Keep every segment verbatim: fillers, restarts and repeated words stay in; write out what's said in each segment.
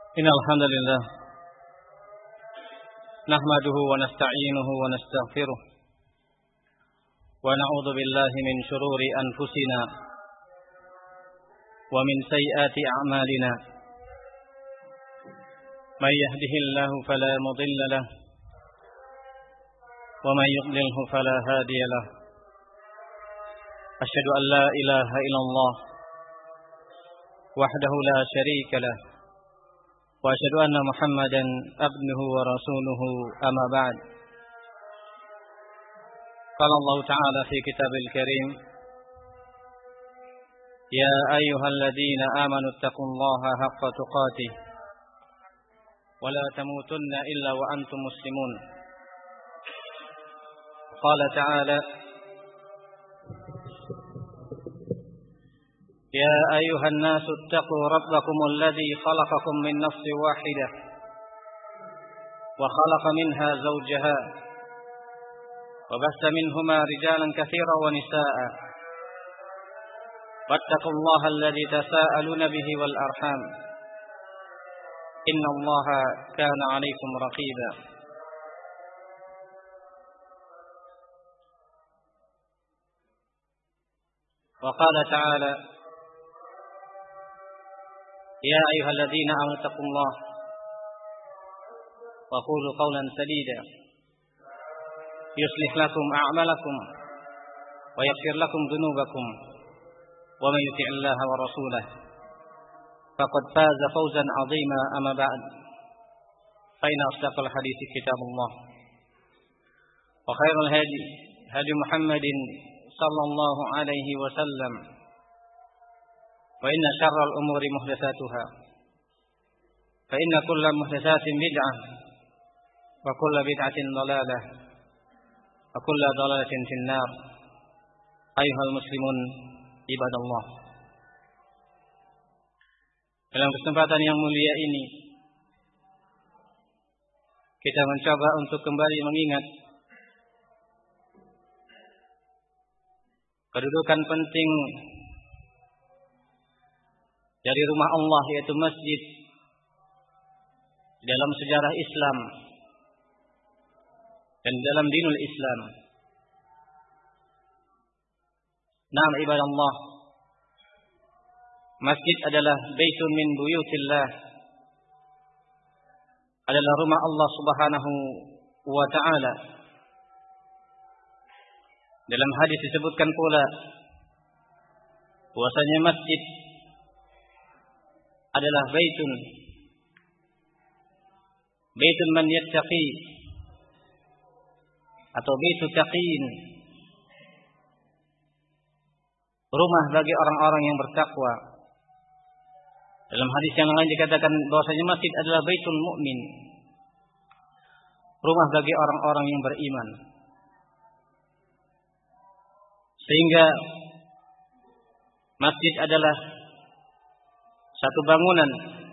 Innal hamdalillah nahmaduhu wa nasta'inuhu wa nastaghfiruh wa na'udzu billahi min shururi anfusina wa min sayyiati a'malina may yahdihillahu fala mudilla lahu wa may yudlilhu fala hadiya lahu asyhadu an la ilaha illallah wahdahu la syarika lahu wa asyhadu anna Muhammadan abduhu wa rasuluhu amma ba'd. Qala Allah Ta'ala fi kitabil karim ya ayyuhalladzina amanu taqullaha haqqa tuqatih wa la tamutunna illa wa antum muslimun. Qala Ta'ala يا أيها الناس اتقوا ربكم الذي خلقكم من نفس واحدة وخلق منها زوجها وبث منهما رجالا كثيرا ونساء واتقوا الله الذي تساءلون به والأرحام إن الله كان عليكم رقيبا. وقال تعالى يا أيها الذين آمنوا اتقوا الله وقولوا قولا سديدا يصلح لكم أعمالكم ويغفر لكم ذنوبكم ومن يطع الله ورسوله فقد فاز فوزا عظيما. أما بعد فإن أصدق الحديث كتاب الله وخير الهدي هدي محمد صلى الله عليه وسلم وإن شر الأمور محدثاتها فإن كل محدثات بدعة وكل بدعة ضلالة وكل ضلالة في النار. أيها المسلمون عباد الله, dalam kesempatan yang mulia ini kita mencoba untuk kembali mengingat kedudukan penting dari rumah Allah, yaitu masjid, dalam sejarah Islam dan dalam dinul Islam. Naam ibadallah, masjid adalah baitun min buyutillah, adalah rumah Allah Subhanahu wa ta'ala. Dalam hadis disebutkan pula bahwasanya masjid adalah baitun baitun man yattaqi atau baitu taqin, rumah bagi orang-orang yang bertakwa. Dalam hadis yang lain dikatakan bahwasanya masjid adalah baitul mukmin, rumah bagi orang-orang yang beriman. Sehingga masjid adalah satu bangunan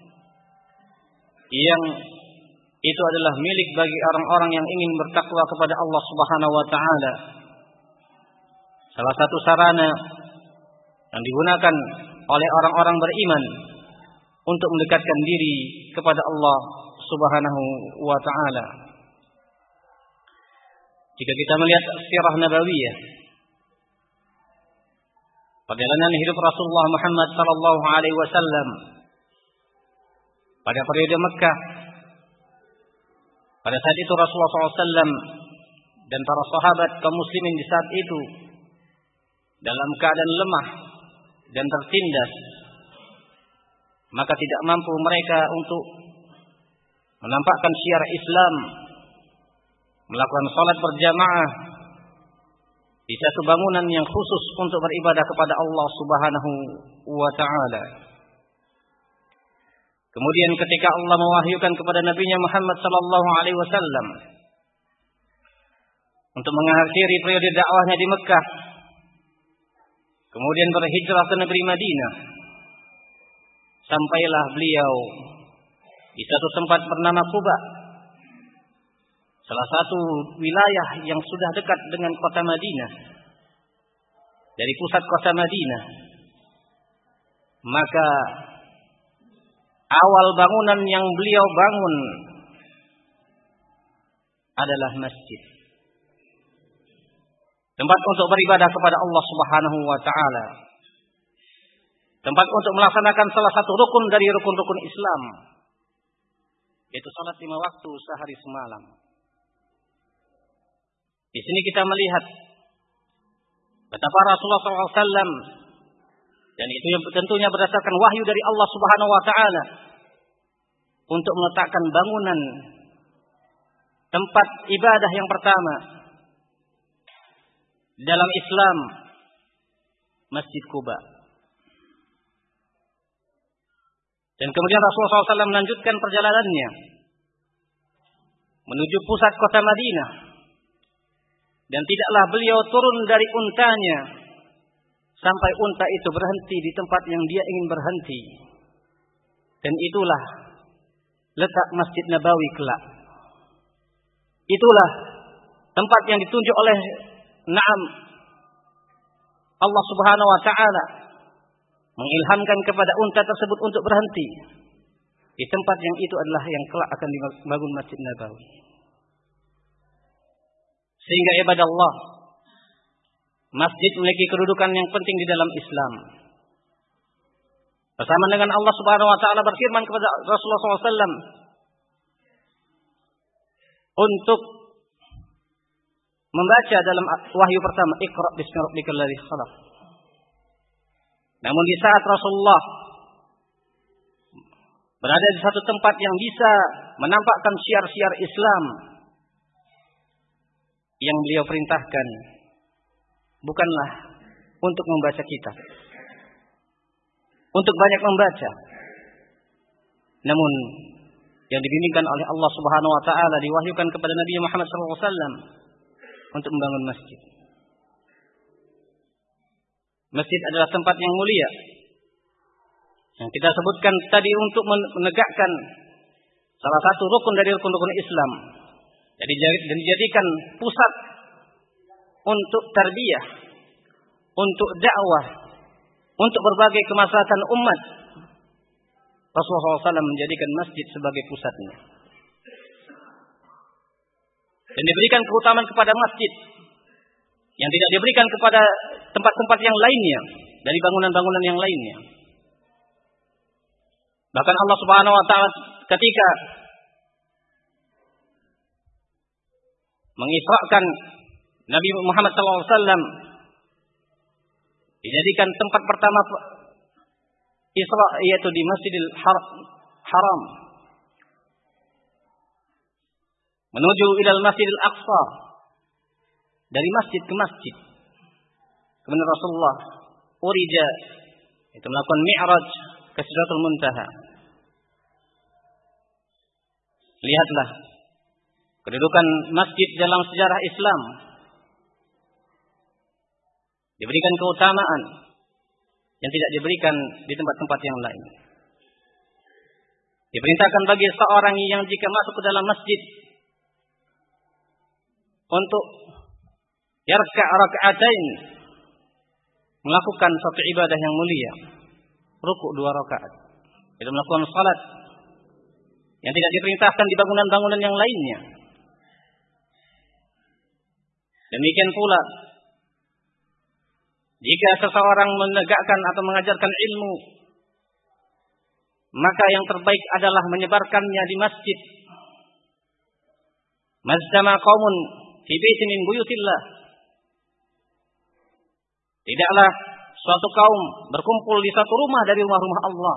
yang itu adalah milik bagi orang-orang yang ingin bertakwa kepada Allah Subhanahu wa ta'ala. Salah satu sarana yang digunakan oleh orang-orang beriman untuk mendekatkan diri kepada Allah Subhanahu wa ta'ala. Jika kita melihat sirah nabawiyah, perjalanan hidup Rasulullah Muhammad sallallahu alaihi wasallam pada periode Mekah, pada saat itu Rasulullah sallallahu alaihi wasallam dan para sahabat kaum muslimin di saat itu dalam keadaan lemah dan tertindas, maka tidak mampu mereka untuk menampakkan syiar Islam, melakukan salat berjamaah di satu bangunan yang khusus untuk beribadah kepada Allah Subhanahu wa ta'ala. Kemudian ketika Allah mewahyukan kepada Nabi-Nya Muhammad sallallahu alaihi wasallam untuk mengakhiri periode dakwahnya di Mekah, kemudian berhijrah ke negeri Madinah, sampailah beliau di satu tempat bernama Quba, salah satu wilayah yang sudah dekat dengan kota Madinah, dari pusat kota Madinah. Maka awal bangunan yang beliau bangun adalah masjid. Tempat untuk beribadah kepada Allah Subhanahu wa taala. Tempat untuk melaksanakan salah satu rukun dari rukun-rukun Islam, yaitu salat lima waktu sehari semalam. Di sini kita melihat betapa Rasulullah shallallahu alaihi wasallam, dan itu tentunya berdasarkan wahyu dari Allah Subhanahu wa taala, untuk meletakkan bangunan tempat ibadah yang pertama dalam Islam, Masjid Quba. Dan kemudian Rasulullah shallallahu alaihi wasallam melanjutkan perjalanannya menuju pusat kota Madinah. Dan tidaklah beliau turun dari untanya sampai unta itu berhenti di tempat yang dia ingin berhenti. Dan itulah letak Masjid Nabawi kelak. Itulah tempat yang ditunjuk oleh Naam Allah Subhanahu wa taala, mengilhamkan kepada unta tersebut untuk berhenti di tempat yang itu adalah yang kelak akan dibangun Masjid Nabawi. Sehingga ibadah Allah, masjid memiliki kedudukan yang penting di dalam Islam. Bersama dengan Allah Subhanahu wa taala berfirman kepada Rasulullah shallallahu alaihi wasallam untuk membaca dalam wahyu pertama, Iqra bismi rabbikal ladzi khalaq. Namun di saat Rasulullah berada di satu tempat yang bisa menampakkan syiar-syiar Islam, yang beliau perintahkan bukanlah untuk membaca kitab, untuk banyak membaca, namun yang dibimbingkan oleh Allah Subhanahu wa taala, diwahyukan kepada Nabi Muhammad shallallahu alaihi wasallam untuk membangun masjid. Masjid adalah tempat yang mulia yang kita sebutkan tadi untuk menegakkan salah satu rukun dari rukun-rukun Islam. Jadi dijadikan pusat untuk tarbiyah, untuk dakwah, untuk berbagai kemaslahatan umat. Rasulullah shallallahu alaihi wasallam menjadikan masjid sebagai pusatnya. Dan diberikan keutamaan kepada masjid yang tidak diberikan kepada tempat-tempat yang lainnya dari bangunan-bangunan yang lainnya. Bahkan Allah Subhanahu wa taala ketika mengisrakan Nabi Muhammad shallallahu alaihi wasallam, dijadikan tempat pertama Isra yaitu di Masjidil Haram menuju ilal Masjidil Aqsa, dari masjid ke masjid. Kemudian Rasulullah urija, itu melakukan mi'raj ke Sidratul Muntaha. Lihatlah kedudukan masjid dalam sejarah Islam, diberikan keutamaan yang tidak diberikan di tempat-tempat yang lain. Diperintahkan bagi seorang yang jika masuk ke dalam masjid untuk yarka' raka'atain, melakukan satu ibadah yang mulia, rukuk dua rakaat, itu melakukan salat yang tidak diperintahkan di bangunan-bangunan yang lainnya. Demikian pula jika seseorang menegakkan atau mengajarkan ilmu, maka yang terbaik adalah menyebarkannya di masjid. Mazdama qaumun fi baitin min buyutillah. Tidaklah suatu kaum berkumpul di satu rumah dari rumah-rumah Allah,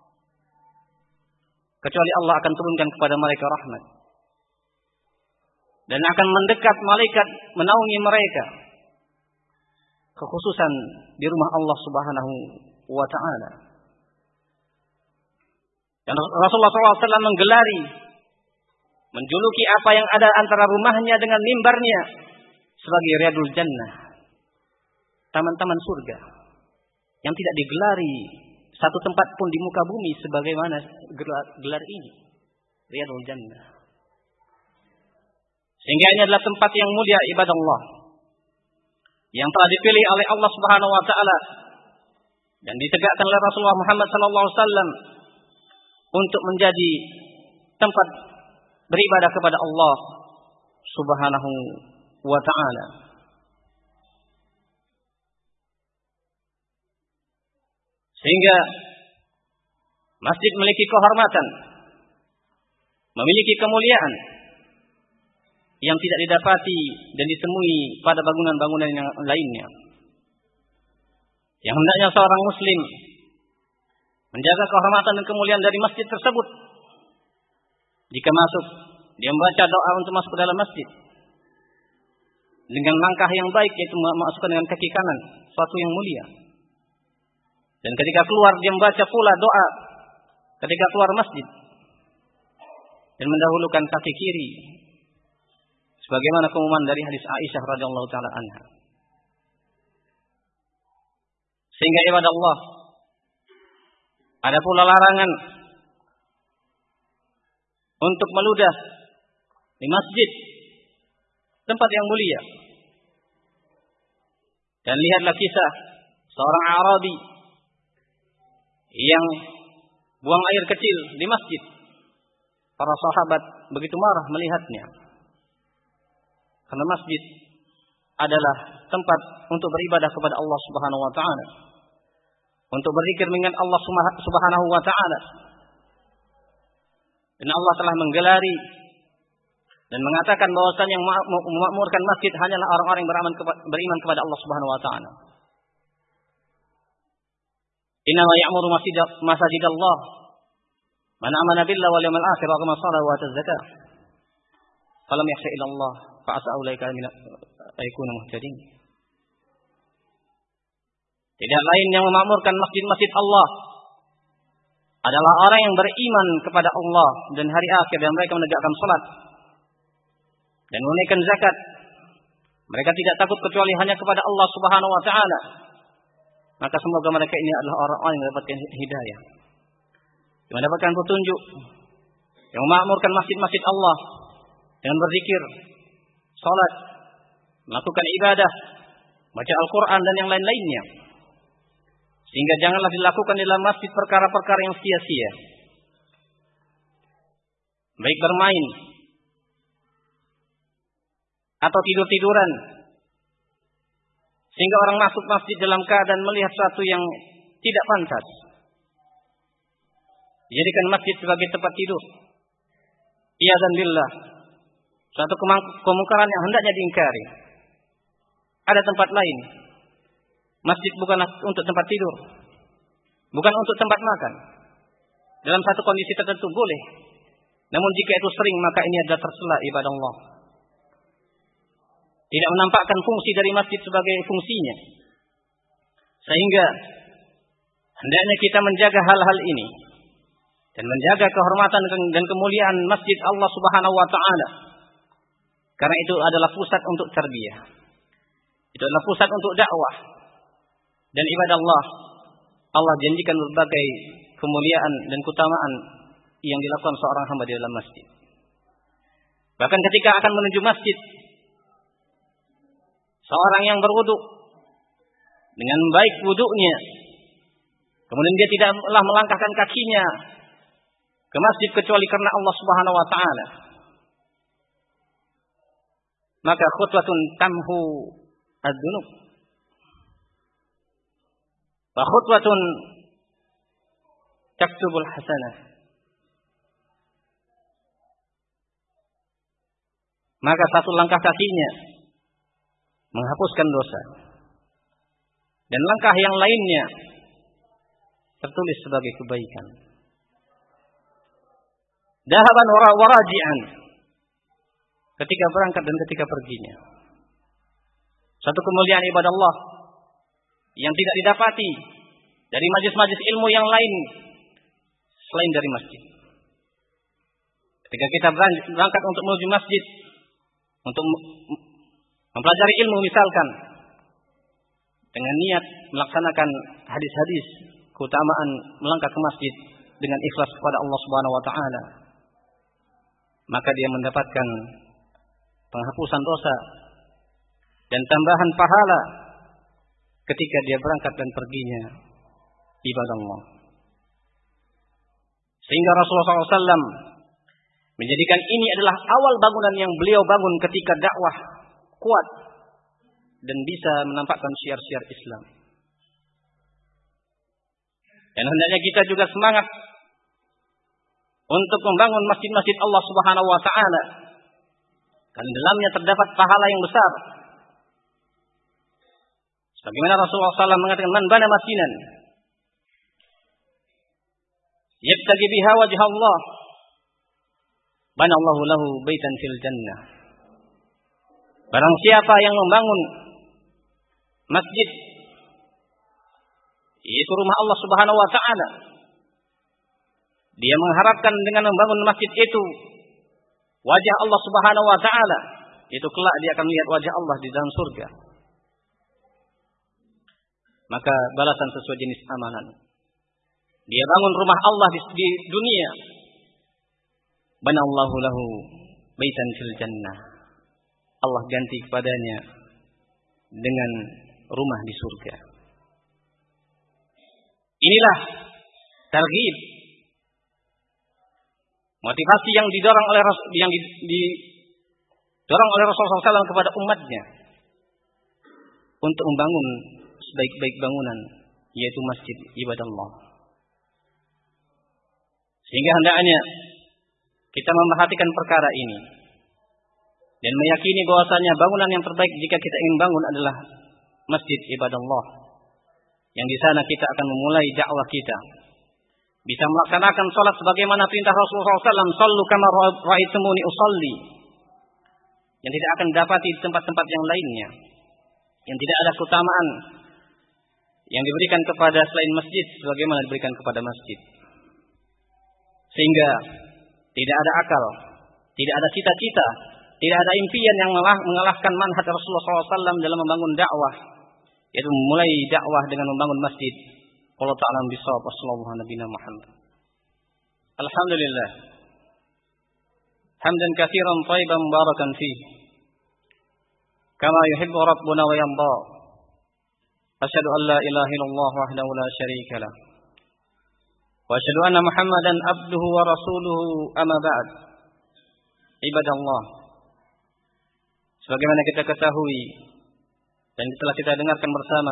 kecuali Allah akan turunkan kepada mereka rahmat, dan akan mendekat malaikat menaungi mereka, kekhususan di rumah Allah Subhanahu wa taala. Dan Rasulullah shallallahu alaihi wasallam menggelari, menjuluki apa yang ada antara rumahnya dengan mimbarnya sebagai Riyadul Jannah, taman-taman surga, yang tidak digelari satu tempat pun di muka bumi sebagaimana gelar, gelar ini, Riyadul Jannah. Sehingga ini adalah tempat yang mulia ibadah Allah, yang telah dipilih oleh Allah Subhanahu wa taala dan ditegakkan oleh Rasulullah Muhammad sallallahu alaihi wasallam untuk menjadi tempat beribadah kepada Allah Subhanahu wa ta'ala. Sehingga masjid memiliki kehormatan, memiliki kemuliaan yang tidak didapati dan ditemui pada bangunan-bangunan yang lainnya. Yang hendaknya seorang muslim menjaga kehormatan dan kemuliaan dari masjid tersebut. Jika masuk, dia membaca doa untuk masuk ke dalam masjid dengan langkah yang baik, yaitu memasukkan dengan kaki kanan, suatu yang mulia. Dan ketika keluar, dia membaca pula doa ketika keluar masjid dan mendahulukan kaki kiri, sebagaimana keumuman dari hadis Aisyah radhiyallahu taala anha. Sehingga ibadah Allah, ada pula larangan untuk meludah di masjid, tempat yang mulia. Dan lihatlah kisah seorang Arabi yang buang air kecil di masjid. Para sahabat begitu marah melihatnya, karena masjid adalah tempat untuk beribadah kepada Allah Subhanahu wa taala, untuk berzikir mengingat Allah Subhanahu wa taala. Dan Allah telah menggelari dan mengatakan bahwasanya yang memakmurkan masjid hanyalah orang-orang yang beraman kepa- beriman kepada Allah Subhanahu wa taala. Innama ya'muru masajid Allah man amana billahi wal yawmil akhir wa aqama as-salata wa ata az-zakah falam yakhsha illa Allah fa asa ulaika min ayakunu muhtadin. Tidak lain yang memakmurkan masjid-masjid Allah adalah orang yang beriman kepada Allah dan hari akhir, dan mereka menegakkan salat dan menunaikan zakat. Mereka tidak takut kecuali hanya kepada Allah Subhanahu wa taala. Maka semoga mereka ini adalah orang-orang yang mendapatkan hidayah, yang mendapatkan petunjuk, yang memakmurkan masjid-masjid Allah dengan berzikir, salat, melakukan ibadah, baca Al-Quran dan yang lain-lainnya. Sehingga janganlah dilakukan di dalam masjid perkara-perkara yang sia-sia, baik bermain atau tidur-tiduran, sehingga orang masuk masjid dalam keadaan melihat sesuatu yang tidak pantas. Dijadikan masjid sebagai tempat tidur. Iyadzan billah, suatu kemungkaran yang hendaknya diingkari. Ada tempat lain. Masjid bukanlah untuk tempat tidur, bukan untuk tempat makan. Dalam satu kondisi tertentu boleh, namun jika itu sering, maka ini adalah tercela ibadah Allah. Tidak menampakkan fungsi dari masjid sebagai fungsinya. Sehingga hendaknya kita menjaga hal-hal ini dan menjaga kehormatan dan kemuliaan masjid Allah Subhanahu wa taala. Karena itu adalah pusat untuk tarbiyah. Itu adalah pusat untuk dakwah. Dan ibadah Allah, Allah janjikan berbagai kemuliaan dan keutamaan yang dilakukan seorang hamba di dalam masjid. Bahkan ketika akan menuju masjid, seorang yang berwudu dengan baik wudunya, kemudian dia tidaklah melangkahkan kakinya ke masjid kecuali karena Allah Subhanahu wa taala, maka khutwatun tamhu ad-dunub wa khutwatun taktubul hasanah. Maka satu langkah kakinya menghapuskan dosa, dan langkah yang lainnya tertulis sebagai kebaikan. Dahaban waraji'an, ketika berangkat dan ketika perginya. Satu kemuliaan ibadah Allah yang tidak didapati dari majlis-majlis ilmu yang lain selain dari masjid. Ketika kita berangkat untuk menuju masjid untuk mempelajari ilmu misalkan, dengan niat melaksanakan hadis-hadis keutamaan melangkah ke masjid dengan ikhlas kepada Allah Subhanahu wa taala, maka dia mendapatkan penghapusan dosa dan tambahan pahala ketika dia berangkat dan perginya ibadah Allah. Sehingga Rasulullah shallallahu alaihi wasallam menjadikan ini adalah awal bangunan yang beliau bangun ketika dakwah kuat dan bisa menampakkan syiar-syiar Islam. Dan hendaknya kita juga semangat untuk membangun masjid-masjid Allah Subhanahu wa taala. Karena dalamnya terdapat pahala yang besar. Sebagaimana Rasulullah shallallahu alaihi wasallam mengatakan, "Man bana masjidan yabtaghi biha wajha Allah, bana Allahu lahu baitan fil jannah." Barang siapa yang membangun masjid, yaitu rumah Allah Subhanahu wa taala, dia mengharapkan dengan membangun masjid itu wajah Allah Subhanahu wa taala, itu kelak dia akan melihat wajah Allah di dalam surga. Maka balasan sesuai jenis amalan. Dia bangun rumah Allah di, di dunia. Banallahu lahu baitan fil jannah. Allah ganti kepadanya dengan rumah di surga. Inilah targhib, motivasi yang didorong oleh yang didorong oleh Rasulullah shallallahu alaihi wasallam kepada umatnya untuk membangun sebaik-baik bangunan, yaitu masjid ibadah Allah. Sehingga hendaknya kita memperhatikan perkara ini dan meyakini bahwasanya bangunan yang terbaik jika kita ingin bangun adalah masjid ibadah Allah, yang di sana kita akan memulai dakwah kita, bisa melaksanakan salat sebagaimana perintah Rasulullah shallallahu alaihi wasallam, "Shallu kama ra'aitumuni usalli," yang tidak akan dapati di tempat-tempat yang lainnya, yang tidak ada keutamaan yang diberikan kepada selain masjid sebagaimana diberikan kepada masjid. Sehingga tidak ada akal, tidak ada cita-cita, tidak ada impian yang mengalahkan manhaj Rasulullah shallallahu alaihi wasallam dalam membangun dakwah, yaitu memulai dakwah dengan membangun masjid. Allah Ta'ala bisawab. Wassallallahu ala nabiyina Muhammad. Alhamdulillah. Hamdan katsiran thayyiban mubarakan fihi. Kama yuhibbu rabbuna wa yarda. Asyhadu an la ilaha illallah wahdahu la syarika lah. Wa asyhadu anna Muhammadan abduhu wa rasuluhu amma ba'd. Ibadallah. Sebagaimana kita ketahui dan telah kita dengarkan bersama,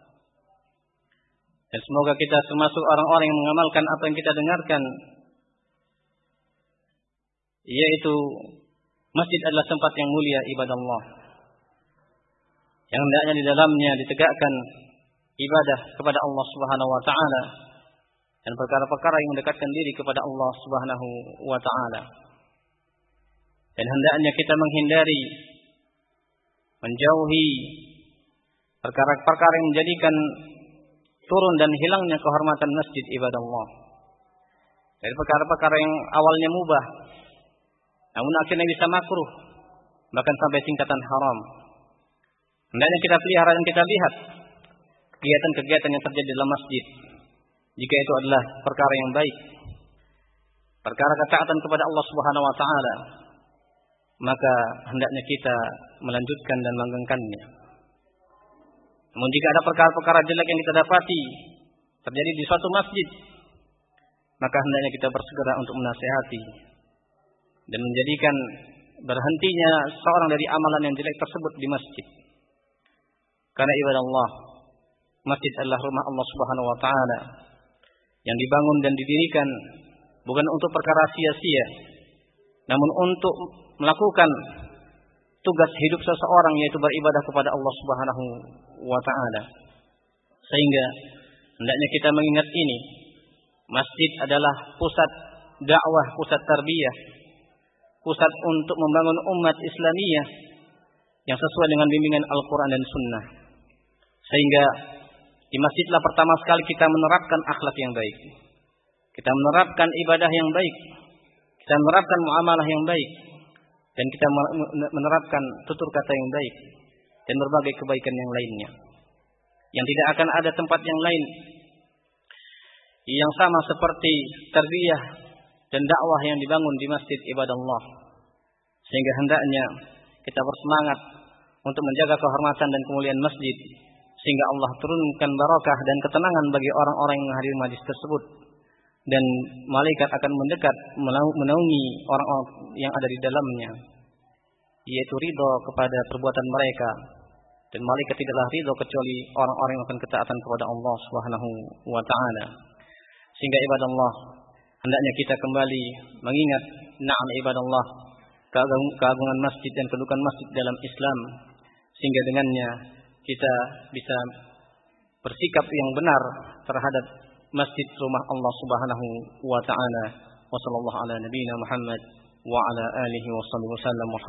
dan semoga kita termasuk orang-orang yang mengamalkan apa yang kita dengarkan, yaitu masjid adalah tempat yang mulia ibadah Allah, yang hendaknya di dalamnya ditegakkan ibadah kepada Allah Subhanahu wa taala dan perkara-perkara yang mendekatkan diri kepada Allah Subhanahu wa taala. Dan hendaknya kita menghindari, menjauhi perkara-perkara yang menjadikan turun dan hilangnya kehormatan masjid ibadah Allah. Dari perkara-perkara yang awalnya mubah, namun akhirnya bisa makruh, bahkan sampai tingkatan haram. Hendaknya kita pelihara dan kita lihat kegiatan-kegiatan yang terjadi dalam masjid. Jika itu adalah perkara yang baik, perkara ketaatan kepada Allah Subhanahu wa taala, maka hendaknya kita melanjutkan dan melanggengkannya. Namun jika ada perkara-perkara jelek yang kita dapati terjadi di suatu masjid, maka hendaknya kita bersegera untuk menasihati dan menjadikan berhentinya seorang dari amalan yang jelek tersebut di masjid. Karena ibadah Allah, masjid adalah rumah Allah Subhanahu wa taala yang dibangun dan didirikan bukan untuk perkara sia-sia, namun untuk melakukan tugas hidup seseorang, yaitu beribadah kepada Allah Subhanahu wa taala. Sehingga hendaknya kita mengingat ini, masjid adalah pusat dakwah, pusat tarbiyah, pusat untuk membangun umat Islamiyah yang sesuai dengan bimbingan Al-Quran dan Sunnah. Sehingga di masjidlah pertama sekali kita menerapkan akhlak yang baik, kita menerapkan ibadah yang baik, kita menerapkan muamalah yang baik, dan kita menerapkan tutur kata yang baik dan berbagai kebaikan yang lainnya, yang tidak akan ada tempat yang lain yang sama seperti tarbiyah dan dakwah yang dibangun di masjid ibadah Allah. Sehingga hendaknya kita bersemangat untuk menjaga kehormatan dan kemuliaan masjid, sehingga Allah turunkan barakah dan ketenangan bagi orang-orang yang menghadiri majlis tersebut, dan malaikat akan mendekat menaungi orang-orang yang ada di dalamnya, yaitu ridho kepada perbuatan mereka. Dan malaikat tidaklah ridho kecuali orang-orang yang akan ketaatan kepada Allah Subhanahu wa taala. Sehingga ibadallah, hendaknya kita kembali mengingat na'am ibadallah, keagungan masjid dan kedudukan masjid dalam Islam, sehingga dengannya kita bisa bersikap yang benar terhadap masjid rumah Allah Subhanahu wa taala. Wassallallahu ala nabiyyina Muhammad wa ala alihi wasallam.